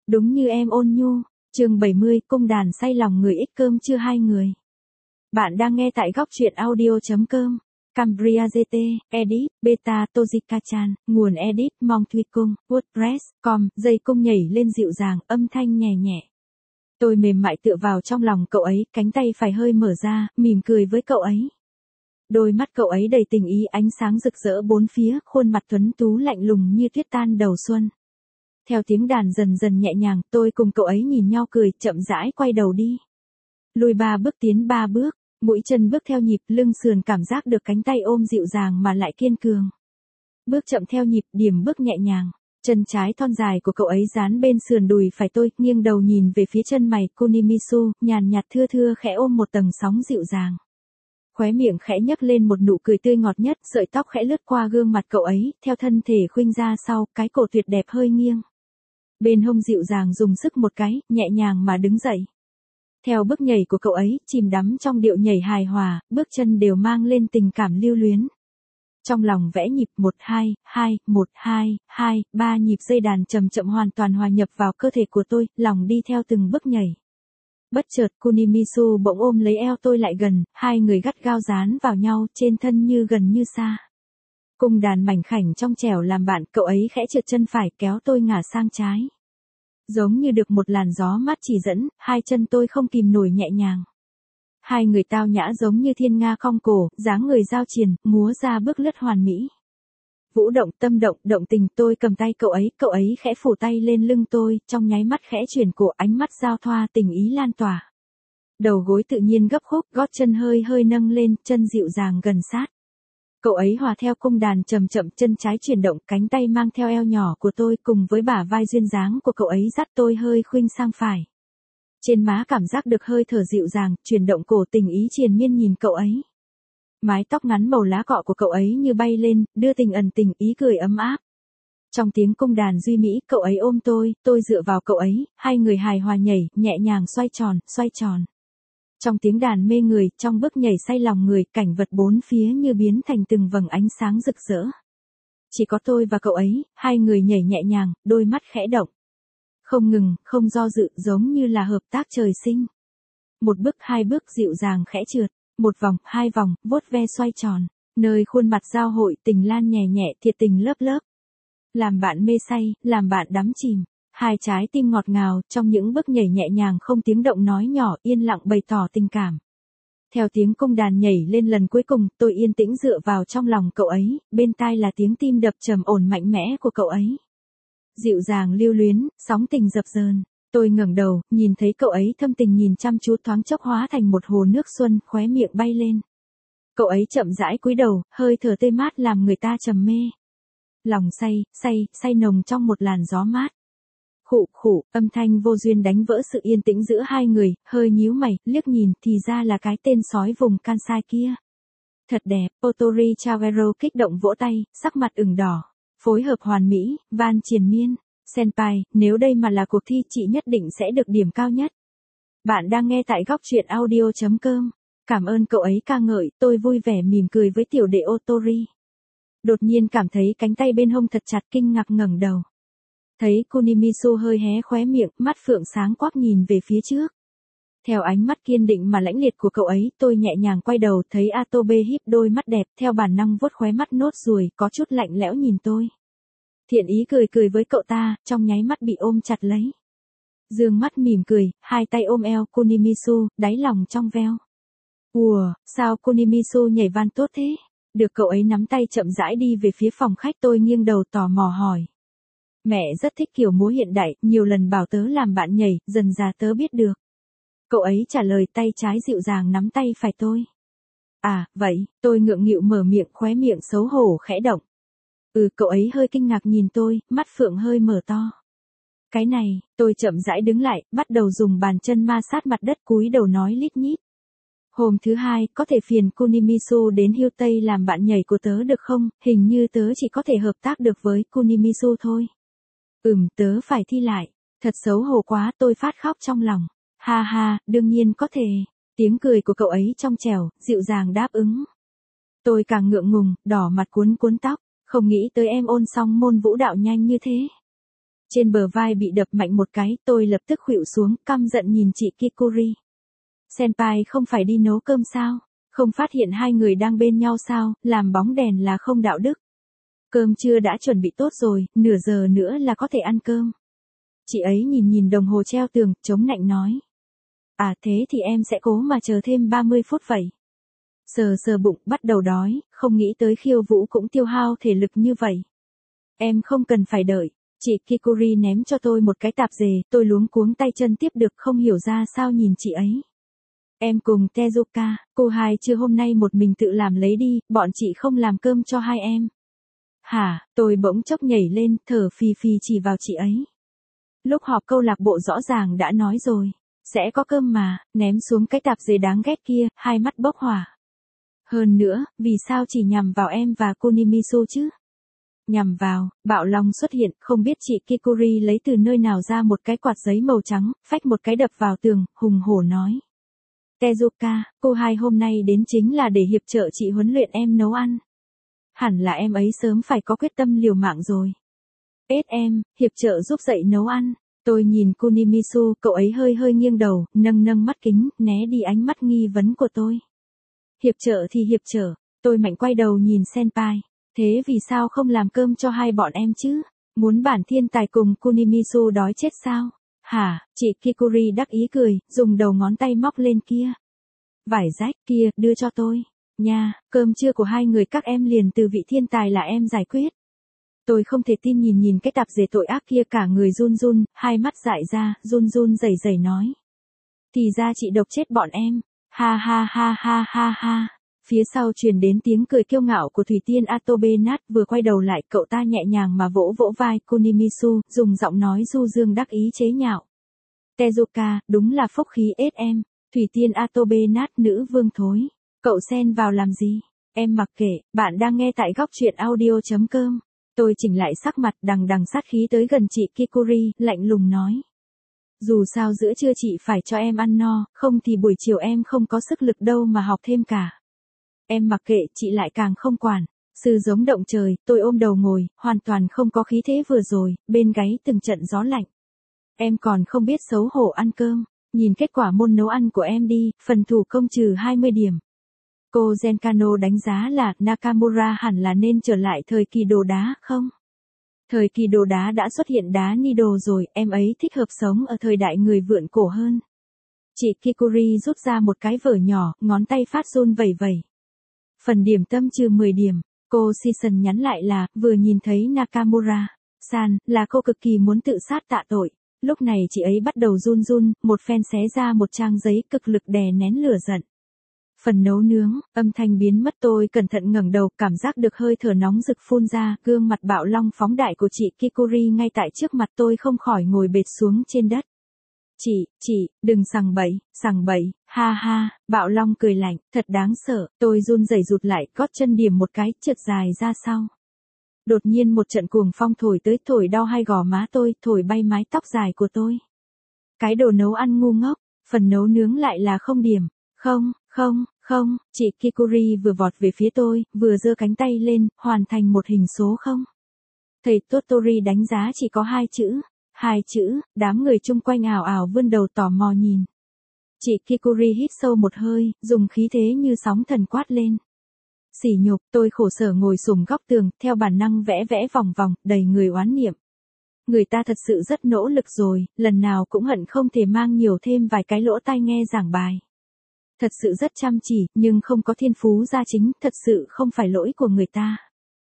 Đúng như em ôn nhu, chương 70, cung đàn say lòng người ích cơm chưa hai người. Bạn đang nghe tại góc truyện audio.com. Cambria GT, Edit, Beta, Tojika-chan, nguồn Edit, Mong Thuy Cung, WordPress.com, dây cung nhảy lên dịu dàng, âm thanh nhẹ nhẹ. Tôi mềm mại tựa vào trong lòng cậu ấy, cánh tay phải hơi mở ra, mỉm cười với cậu ấy. Đôi mắt cậu ấy đầy tình ý, ánh sáng rực rỡ bốn phía, khuôn mặt tuấn tú lạnh lùng như tuyết tan đầu xuân. Theo tiếng đàn dần dần nhẹ nhàng, tôi cùng cậu ấy nhìn nhau cười, chậm rãi quay đầu đi. Lùi 3 bước tiến 3 bước, mũi chân bước theo nhịp, lưng sườn cảm giác được cánh tay ôm dịu dàng mà lại kiên cường. Bước chậm theo nhịp, điểm bước nhẹ nhàng. Chân trái thon dài của cậu ấy dán bên sườn đùi phải tôi, nghiêng đầu nhìn về phía chân mày, Kunimisu, nhàn nhạt thưa thưa khẽ ôm một tầng sóng dịu dàng. Khóe miệng khẽ nhấc lên một nụ cười tươi ngọt nhất, sợi tóc khẽ lướt qua gương mặt cậu ấy, theo thân thể khuynh ra sau, cái cổ tuyệt đẹp hơi nghiêng. Bên hông dịu dàng dùng sức một cái, nhẹ nhàng mà đứng dậy. Theo bước nhảy của cậu ấy, chìm đắm trong điệu nhảy hài hòa, bước chân đều mang lên tình cảm lưu luyến. Trong lòng vẽ nhịp 1 2 2, 1 2 2, 3 nhịp dây đàn chậm chậm hoàn toàn hòa nhập vào cơ thể của tôi, lòng đi theo từng bước nhảy. Bất chợt Kunimisu bỗng ôm lấy eo tôi lại gần, hai người gắt gao dán vào nhau, trên thân như gần như xa. Cung đàn mảnh khảnh trong trẻo làm bạn, cậu ấy khẽ trượt chân phải kéo tôi ngả sang trái. Giống như được một làn gió mát chỉ dẫn, hai chân tôi không kìm nổi nhẹ nhàng. Hai người tao nhã giống như thiên nga cong cổ, dáng người giao triền, múa ra bước lướt hoàn mỹ. Vũ động, tâm động, động tình, tôi cầm tay cậu ấy khẽ phủ tay lên lưng tôi, trong nháy mắt khẽ chuyển cổ, ánh mắt giao thoa, tình ý lan tỏa. Đầu gối tự nhiên gấp khúc, gót chân hơi hơi nâng lên, chân dịu dàng gần sát. Cậu ấy hòa theo cung đàn chậm chậm, chân trái chuyển động, cánh tay mang theo eo nhỏ của tôi cùng với bả vai duyên dáng của cậu ấy dắt tôi hơi khuynh sang phải. Trên má cảm giác được hơi thở dịu dàng, chuyển động cổ, tình ý triền miên nhìn cậu ấy. Mái tóc ngắn màu lá cọ của cậu ấy như bay lên, đưa tình ẩn tình, ý cười ấm áp. Trong tiếng cung đàn duy mỹ, cậu ấy ôm tôi dựa vào cậu ấy, hai người hài hòa nhảy, nhẹ nhàng xoay tròn, xoay tròn. Trong tiếng đàn mê người, trong bước nhảy say lòng người, cảnh vật bốn phía như biến thành từng vầng ánh sáng rực rỡ. Chỉ có tôi và cậu ấy, hai người nhảy nhẹ nhàng, đôi mắt khẽ động. Không ngừng, không do dự, giống như là hợp tác trời sinh. Một bước, hai bước dịu dàng khẽ trượt, một vòng, hai vòng, vuốt ve xoay tròn, nơi khuôn mặt giao hội, tình lan nhẹ nhẹ, thiệt tình lớp lớp. Làm bạn mê say, làm bạn đắm chìm. Hai trái tim ngọt ngào, trong những bước nhảy nhẹ nhàng không tiếng động nói nhỏ, yên lặng bày tỏ tình cảm. Theo tiếng cung đàn nhảy lên lần cuối cùng, tôi yên tĩnh dựa vào trong lòng cậu ấy, bên tai là tiếng tim đập trầm ổn mạnh mẽ của cậu ấy. Dịu dàng lưu luyến, sóng tình dập dờn. Tôi ngẩng đầu, nhìn thấy cậu ấy thâm tình nhìn chăm chú, thoáng chốc hóa thành một hồ nước xuân, khóe miệng bay lên. Cậu ấy chậm rãi cúi đầu, hơi thở tươi mát làm người ta trầm mê. Lòng say nồng trong một làn gió mát. Khụ khụ, âm thanh vô duyên đánh vỡ sự yên tĩnh giữa hai người, hơi nhíu mày, liếc nhìn, thì ra là cái tên sói vùng Kansai kia. Thật đẹp, Otori Chavero kích động vỗ tay, sắc mặt ửng đỏ. Phối hợp hoàn mỹ, van triền miên. Senpai, nếu đây mà là cuộc thi chị nhất định sẽ được điểm cao nhất. Bạn đang nghe tại góc truyện audio.com. Cảm ơn cậu ấy ca ngợi, tôi vui vẻ mỉm cười với tiểu đệ Otori. Đột nhiên cảm thấy cánh tay bên hông thật chặt, kinh ngạc ngẩng đầu. Thấy Kunimisu hơi hé khóe miệng, mắt phượng sáng quắc nhìn về phía trước. Theo ánh mắt kiên định mà lãnh liệt của cậu ấy, tôi nhẹ nhàng quay đầu, thấy Atobe híp đôi mắt đẹp, theo bản năng vuốt khóe mắt nốt ruồi, có chút lạnh lẽo nhìn tôi. Thiện ý cười với cậu ta, trong nháy mắt bị ôm chặt lấy. Dương mắt mỉm cười, hai tay ôm eo Kunimisu, đáy lòng trong veo. Ùa, sao Kunimisu nhảy van tốt thế? Được cậu ấy nắm tay chậm rãi đi về phía phòng khách, tôi nghiêng đầu tò mò hỏi. Mẹ rất thích kiểu múa hiện đại, nhiều lần bảo tớ làm bạn nhảy, dần dà tớ biết được. Cậu ấy trả lời, tay trái dịu dàng nắm tay phải tôi. À, vậy, tôi ngượng nghịu mở miệng, khóe miệng xấu hổ khẽ động. Cậu ấy hơi kinh ngạc nhìn tôi, mắt phượng hơi mở to. Cái này, tôi chậm rãi đứng lại, bắt đầu dùng bàn chân ma sát mặt đất, cúi đầu nói lít nhít. Hôm thứ hai, có thể phiền Kunimisu đến Hưu Tây làm bạn nhảy của tớ được không? Hình như tớ chỉ có thể hợp tác được với Kunimisu thôi. Tớ phải thi lại. Thật xấu hổ quá, tôi phát khóc trong lòng. Ha ha, đương nhiên có thể. Tiếng cười của cậu ấy trong trẻo, dịu dàng đáp ứng. Tôi càng ngượng ngùng, đỏ mặt cuốn tóc. Không nghĩ tới em ôn xong môn vũ đạo nhanh như thế. Trên bờ vai bị đập mạnh một cái, tôi lập tức khuỵu xuống, căm giận nhìn chị Kikuri. Senpai không phải đi nấu cơm sao? Không phát hiện hai người đang bên nhau sao, làm bóng đèn là không đạo đức. Cơm trưa đã chuẩn bị tốt rồi, nửa giờ nữa là có thể ăn cơm. Chị ấy nhìn nhìn đồng hồ treo tường, chống nạnh nói. À thế thì em sẽ cố mà chờ thêm 30 phút vậy. Sờ sờ bụng, bắt đầu đói, không nghĩ tới khiêu vũ cũng tiêu hao thể lực như vậy. Em không cần phải đợi. Chị Kikuri ném cho tôi một cái tạp dề, tôi luống cuống tay chân tiếp được, không hiểu ra sao nhìn chị ấy. Em cùng Tezuka, cô hai chưa hôm nay một mình tự làm lấy đi, bọn chị không làm cơm cho hai em. Hả, tôi bỗng chốc nhảy lên, thở phì phì chỉ vào chị ấy. Lúc họp câu lạc bộ rõ ràng đã nói rồi, sẽ có cơm mà, ném xuống cái tạp dề đáng ghét kia, hai mắt bốc hỏa. Hơn nữa, vì sao chỉ nhằm vào em và Kunimisu chứ? Nhằm vào, Bạo Long xuất hiện, không biết chị Kikuri lấy từ nơi nào ra một cái quạt giấy màu trắng, phách một cái đập vào tường, hùng hổ nói. Tezuka, cô hai hôm nay đến chính là để hiệp trợ chị huấn luyện em nấu ăn. Hẳn là em ấy sớm phải có quyết tâm liều mạng rồi. Em, hiệp trợ giúp dạy nấu ăn. Tôi nhìn Kunimisu, cậu ấy hơi hơi nghiêng đầu, nâng mắt kính, né đi ánh mắt nghi vấn của tôi. Hiệp trợ thì hiệp trợ, tôi mạnh quay đầu nhìn Senpai. Thế vì sao không làm cơm cho hai bọn em chứ? Muốn bản thiên tài cùng Kunimisu đói chết sao? Hả, chị Kikuri đắc ý cười, dùng đầu ngón tay móc lên kia. Vải rách kia, đưa cho tôi. Nha, cơm trưa của hai người các em liền từ vị thiên tài là em giải quyết. Tôi không thể tin nhìn cái tạp dề tội ác kia, cả người run run, hai mắt dại ra, run rẩy nói. Thì ra chị độc chết bọn em. Ha ha ha ha ha ha. Phía sau truyền đến tiếng cười kiêu ngạo của Thủy Tiên Atobenat, vừa quay đầu lại, cậu ta nhẹ nhàng mà vỗ vỗ vai Kunimisu, dùng giọng nói du dương đắc ý chế nhạo. Tezuka, đúng là phúc khí em. Thủy Tiên Atobenat, nữ vương thối. Cậu xen vào làm gì? Em mặc kệ, bạn đang nghe tại góc truyện audio.com. Tôi chỉnh lại sắc mặt, đằng sát khí tới gần chị Kikuri, lạnh lùng nói. Dù sao giữa trưa chị phải cho em ăn no, không thì buổi chiều em không có sức lực đâu mà học thêm cả. Em mặc kệ, chị lại càng không quản. Sư giống động trời, tôi ôm đầu ngồi, hoàn toàn không có khí thế vừa rồi, bên gáy từng trận gió lạnh. Em còn không biết xấu hổ ăn cơm. Nhìn kết quả môn nấu ăn của em đi, phần thủ công trừ 20 điểm. Cô Genkano đánh giá là Nakamura hẳn là nên trở lại thời kỳ đồ đá không? Thời kỳ đồ đá đã xuất hiện đá Nido rồi, em ấy thích hợp sống ở thời đại người vượn cổ hơn. Chị Kikuri rút ra một cái vở nhỏ, ngón tay phát run vẩy vẩy. Phần điểm tâm trừ 10 điểm, cô Season nhắn lại là, vừa nhìn thấy Nakamura-san, là cô cực kỳ muốn tự sát tạ tội. Lúc này chị ấy bắt đầu run, một phen xé ra một trang giấy, cực lực đè nén lửa giận. Phần nấu nướng, âm thanh biến mất, tôi cẩn thận ngẩng đầu, cảm giác được hơi thở nóng rực phun ra, gương mặt Bạo Long phóng đại của chị Kikuri ngay tại trước mặt tôi không khỏi ngồi bệt xuống trên đất. Chị, đừng sằng bậy, ha ha, Bạo Long cười lạnh, thật đáng sợ, tôi run rẩy rụt lại, gót chân điểm một cái, trượt dài ra sau. Đột nhiên một trận cuồng phong thổi tới, thổi đau hai gò má tôi, thổi bay mái tóc dài của tôi. Cái đồ nấu ăn ngu ngốc, phần nấu nướng lại là không điểm. Không, chị Kikuri vừa vọt về phía tôi, vừa giơ cánh tay lên, hoàn thành một hình số không. Thầy Totori đánh giá chỉ có hai chữ, đám người chung quanh ảo ảo vươn đầu tò mò nhìn. Chị Kikuri hít sâu một hơi, dùng khí thế như sóng thần quát lên. Sỉ nhục, tôi khổ sở ngồi xổm góc tường, theo bản năng vẽ vòng vòng, đầy người oán niệm. Người ta thật sự rất nỗ lực rồi, lần nào cũng hận không thể mang nhiều thêm vài cái lỗ tai nghe giảng bài. Thật sự rất chăm chỉ, nhưng không có thiên phú gia chính, thật sự không phải lỗi của người ta.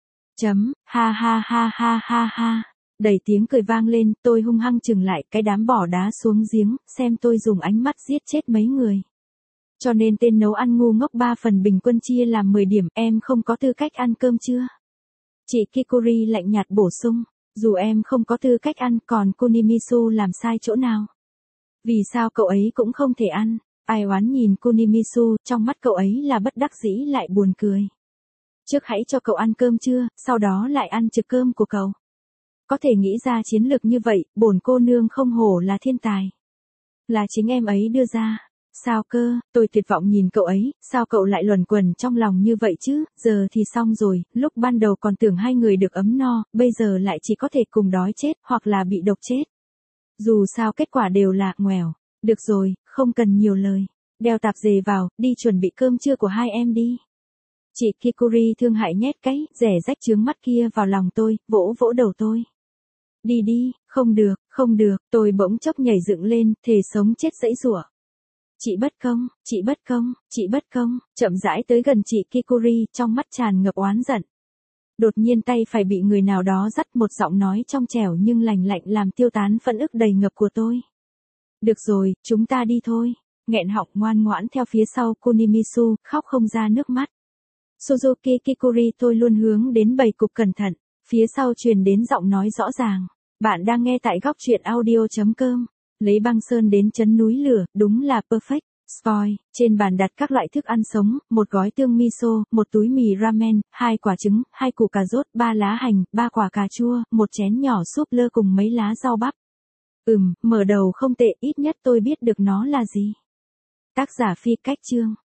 Ha ha ha ha ha ha. Đầy tiếng cười vang lên, tôi hung hăng chừng lại, cái đám bỏ đá xuống giếng, xem tôi dùng ánh mắt giết chết mấy người. Cho nên tên nấu ăn ngu ngốc 3 phần bình quân chia làm 10 điểm, em không có tư cách ăn cơm chưa? Chị Kikuri lạnh nhạt bổ sung, dù em không có tư cách ăn, còn Kunimisu làm sai chỗ nào? Vì sao cậu ấy cũng không thể ăn? Ai oán nhìn Kunimisu, trong mắt cậu ấy là bất đắc dĩ lại buồn cười. Trước hãy cho cậu ăn cơm trưa, sau đó lại ăn trực cơm của cậu. Có thể nghĩ ra chiến lược như vậy, bổn cô nương không hổ là thiên tài. Là chính em ấy đưa ra. Sao cơ, tôi tuyệt vọng nhìn cậu ấy, sao cậu lại luẩn quẩn trong lòng như vậy chứ, giờ thì xong rồi, lúc ban đầu còn tưởng hai người được ấm no, bây giờ lại chỉ có thể cùng đói chết, hoặc là bị độc chết. Dù sao kết quả đều là ngoèo. Được rồi, không cần nhiều lời. Đeo tạp dề vào, đi chuẩn bị cơm trưa của hai em đi. Chị Kikuri thương hại nhét cái rẻ rách trướng mắt kia vào lòng tôi, vỗ vỗ đầu tôi. Đi đi, không được, tôi bỗng chốc nhảy dựng lên, thề sống chết giãy giụa. Chị bất công, chị bất công, chị bất công, chậm rãi tới gần chị Kikuri, trong mắt tràn ngập oán giận. Đột nhiên tay phải bị người nào đó dắt, một giọng nói trong trẻo nhưng lành lạnh làm tiêu tán phẫn ức đầy ngập của tôi. Được rồi, chúng ta đi thôi. Nghẹn họng ngoan ngoãn theo phía sau Kunimisu, khóc không ra nước mắt. Suzuki Kikuri, tôi luôn hướng đến bầy cục cẩn thận. Phía sau truyền đến giọng nói rõ ràng. Bạn đang nghe tại góc truyện audio.com. Lấy băng sơn đến chấn núi lửa, đúng là perfect. Spoil, trên bàn đặt các loại thức ăn sống, một gói tương miso, một túi mì ramen, 2 quả trứng, 2 củ cà rốt, 3 lá hành, 3 quả cà chua, một chén nhỏ súp lơ cùng mấy lá rau bắp. Mở đầu không tệ, ít nhất tôi biết được nó là gì. Tác giả Phi Cách Chương.